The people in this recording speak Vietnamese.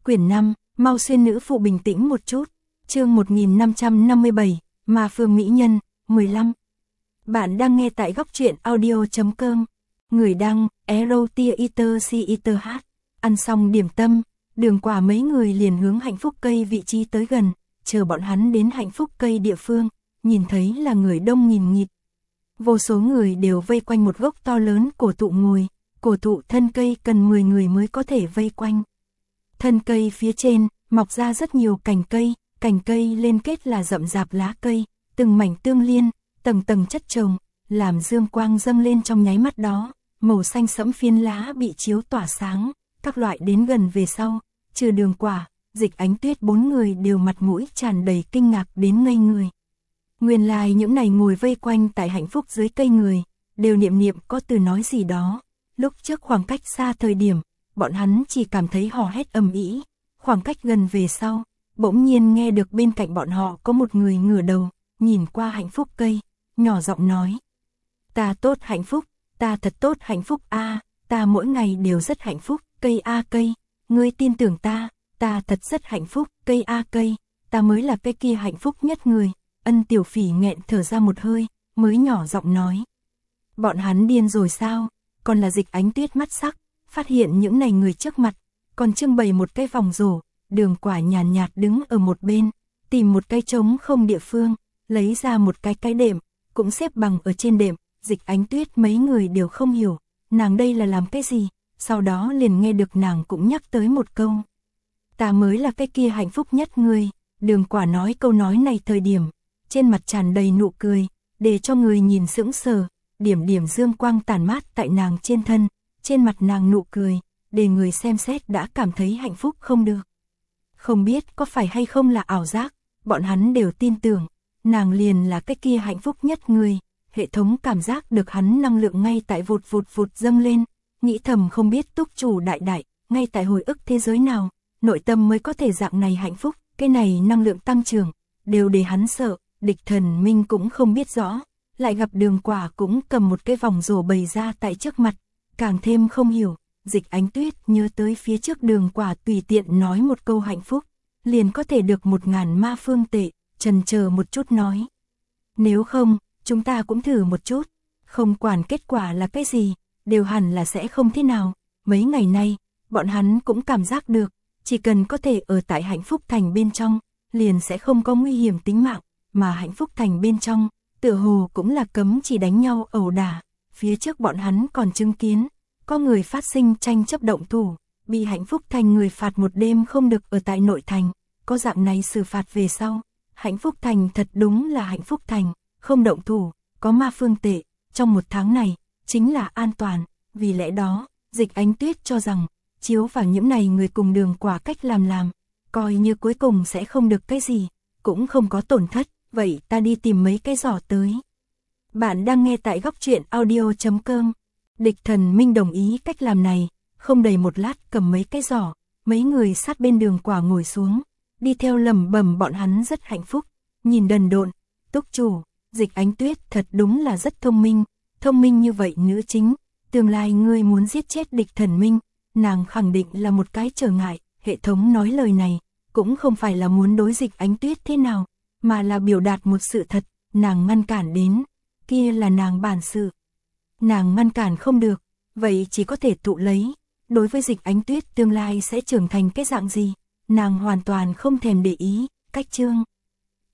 Quyển 5, mau xuyên nữ phụ bình tĩnh một chút. Chương 1557, Ma Phương Mỹ Nhân, 15. Bạn đang nghe tại góc truyện audio.com. Người đăng, Erotiaiter. Ăn xong điểm tâm, Đường Quả mấy người liền hướng hạnh phúc cây vị trí tới gần, chờ bọn hắn đến hạnh phúc cây địa phương, nhìn thấy là người đông nghìn nghịt. Vô số người đều vây quanh một gốc to lớn cổ thụ ngồi, cổ thụ thân cây cần 10 người mới có thể vây quanh. Thân cây phía trên, mọc ra rất nhiều cành cây lên kết là rậm rạp lá cây, từng mảnh tương liên, tầng tầng chất chồng, làm dương quang dâng lên trong nháy mắt đó, màu xanh sẫm phiến lá bị chiếu tỏa sáng, các loại đến gần về sau, trừ Đường Quả, Dịch Ánh Tuyết 4 người đều mặt mũi tràn đầy kinh ngạc đến ngây người. Nguyên lai những này ngồi vây quanh tại hạnh phúc dưới cây người, đều niệm có từ nói gì đó, lúc trước khoảng cách xa thời điểm, bọn hắn chỉ cảm thấy hò hét ầm ĩ, khoảng cách gần về sau, bỗng nhiên nghe được bên cạnh bọn họ có một người ngửa đầu, nhìn qua hạnh phúc cây, nhỏ giọng nói: "Ta tốt hạnh phúc, ta thật tốt hạnh phúc a, ta mỗi ngày đều rất hạnh phúc, cây a cây, ngươi tin tưởng ta thật rất hạnh phúc, cây a cây, ta mới là cái kia hạnh phúc nhất người." Ân Tiểu Phỉ nghẹn thở ra một hơi, mới nhỏ giọng nói: "Bọn hắn điên rồi sao?" Còn là Dịch Ánh Tuyết mắt sắc, phát hiện những này người trước mặt, còn trưng bày một cái vòng rổ, Đường Quả nhàn nhạt đứng ở một bên, tìm một cái trống không địa phương, lấy ra một cái đệm, cũng xếp bằng ở trên đệm. Dịch Ánh Tuyết mấy người đều không hiểu, nàng đây là làm cái gì, sau đó liền nghe được nàng cũng nhắc tới một câu: "Ta mới là cái kia hạnh phúc nhất người." Đường Quả nói câu nói này thời điểm, trên mặt tràn đầy nụ cười, để cho người nhìn sững sờ, điểm điểm dương quang tản mát tại nàng trên thân, trên mặt nàng nụ cười, để người xem xét đã cảm thấy hạnh phúc không được. Không biết có phải hay không là ảo giác, bọn hắn đều tin tưởng, nàng liền là cái kia hạnh phúc nhất người. Hệ thống cảm giác được hắn năng lượng ngay tại vụt dâng lên, nghĩ thầm không biết túc chủ đại, ngay tại hồi ức thế giới nào, nội tâm mới có thể dạng này hạnh phúc, cái này năng lượng tăng trưởng, đều để hắn sợ. Địch Thần Minh cũng không biết rõ, lại gặp Đường Quả cũng cầm một cái vòng rổ bày ra tại trước mặt, càng thêm không hiểu. Dịch Ánh Tuyết nhớ tới phía trước Đường Quả tùy tiện nói một câu hạnh phúc, liền có thể được 1000 ma phương tệ, chần chờ một chút nói: "Nếu không, chúng ta cũng thử một chút, không quản kết quả là cái gì, đều hẳn là sẽ không thế nào." Mấy ngày nay, bọn hắn cũng cảm giác được, chỉ cần có thể ở tại hạnh phúc thành bên trong, liền sẽ không có nguy hiểm tính mạng, mà hạnh phúc thành bên trong, tựa hồ cũng là cấm chỉ đánh nhau ẩu đả. Phía trước bọn hắn còn chứng kiến, có người phát sinh tranh chấp động thủ, bị hạnh phúc thành người phạt một đêm không được ở tại nội thành, có dạng này xử phạt về sau, hạnh phúc thành thật đúng là hạnh phúc thành, không động thủ, có ma phương tệ, trong 1 tháng này, chính là an toàn. Vì lẽ đó, Dịch Ánh Tuyết cho rằng, chiếu vào những này người cùng Đường Quả cách làm, coi như cuối cùng sẽ không được cái gì, cũng không có tổn thất, vậy ta đi tìm mấy cái giỏ tới. Bạn đang nghe tại góc truyện audio.com. Địch Thần Minh đồng ý cách làm này, không đầy một lát cầm mấy cái giỏ, mấy người sát bên Đường Quả ngồi xuống, đi theo lẩm bẩm bọn hắn rất hạnh phúc, nhìn đần độn. Túc chủ, Dịch Ánh Tuyết thật đúng là rất thông minh như vậy nữ chính, tương lai ngươi muốn giết chết Địch Thần Minh, nàng khẳng định là một cái trở ngại. Hệ thống nói lời này, cũng không phải là muốn đối Dịch Ánh Tuyết thế nào, mà là biểu đạt một sự thật, nàng ngăn cản đến, kia là nàng bản sự. Nàng ngăn cản không được, vậy chỉ có thể tụ lấy. Đối với Dịch Ánh Tuyết tương lai sẽ trưởng thành cái dạng gì, nàng hoàn toàn không thèm để ý. Cách chương